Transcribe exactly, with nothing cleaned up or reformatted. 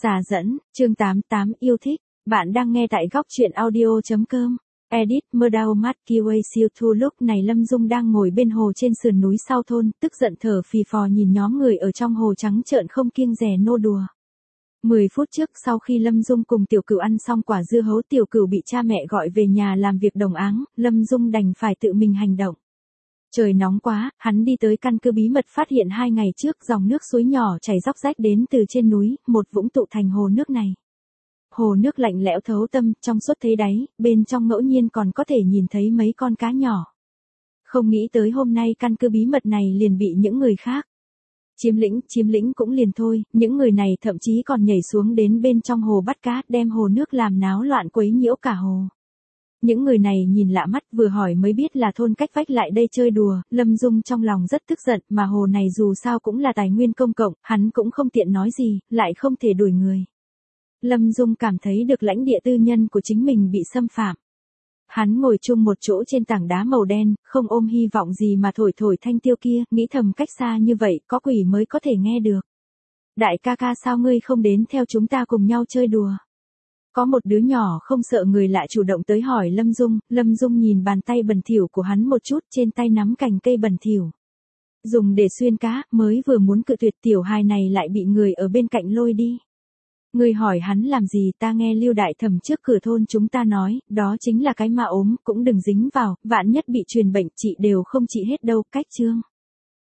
Xà dẫn, chương tám mươi tám yêu thích. Bạn đang nghe tại góc truyện audio chấm com. Edit Murdau Mắt Kiway Siêu Thu. Lúc này Lâm Dung đang ngồi bên hồ trên sườn núi sau thôn, tức giận thở phì phò nhìn nhóm người ở trong hồ trắng trợn không kiêng dè nô đùa. Mười phút trước, sau khi Lâm Dung cùng Tiểu Cửu ăn xong quả dưa hấu, Tiểu Cửu bị cha mẹ gọi về nhà làm việc đồng áng, Lâm Dung đành phải tự mình hành động. Trời nóng quá, hắn đi tới căn cứ bí mật, phát hiện hai ngày trước dòng nước suối nhỏ chảy róc rách đến từ trên núi, một vũng tụ thành hồ nước này. Hồ nước lạnh lẽo thấu tâm, trong suốt thấy đáy, bên trong ngẫu nhiên còn có thể nhìn thấy mấy con cá nhỏ. Không nghĩ tới hôm nay căn cứ bí mật này liền bị những người khác chiếm lĩnh, chiếm lĩnh cũng liền thôi, những người này thậm chí còn nhảy xuống đến bên trong hồ bắt cá, đem hồ nước làm náo loạn quấy nhiễu cả hồ. Những người này nhìn lạ mắt, vừa hỏi mới biết là thôn cách vách lại đây chơi đùa. Lâm Dung trong lòng rất tức giận, mà hồ này dù sao cũng là tài nguyên công cộng, hắn cũng không tiện nói gì, lại không thể đuổi người. Lâm Dung cảm thấy được lãnh địa tư nhân của chính mình bị xâm phạm. Hắn ngồi chung một chỗ trên tảng đá màu đen, không ôm hy vọng gì mà thổi thổi thanh tiêu kia, nghĩ thầm cách xa như vậy, có quỷ mới có thể nghe được. Đại ca ca, sao ngươi không đến theo chúng ta cùng nhau chơi đùa? Có một đứa nhỏ không sợ người lạ chủ động tới hỏi Lâm Dung. Lâm Dung nhìn bàn tay bẩn thỉu của hắn một chút, trên tay nắm cành cây bẩn thỉu dùng để xuyên cá, mới vừa muốn cự tuyệt, tiểu hài này lại bị người ở bên cạnh lôi đi. Người hỏi hắn làm gì? Ta nghe Lưu đại thẩm trước cửa thôn chúng ta nói, đó chính là cái ma ốm, cũng đừng dính vào, vạn nhất bị truyền bệnh, chị đều không trị hết đâu. Cách chương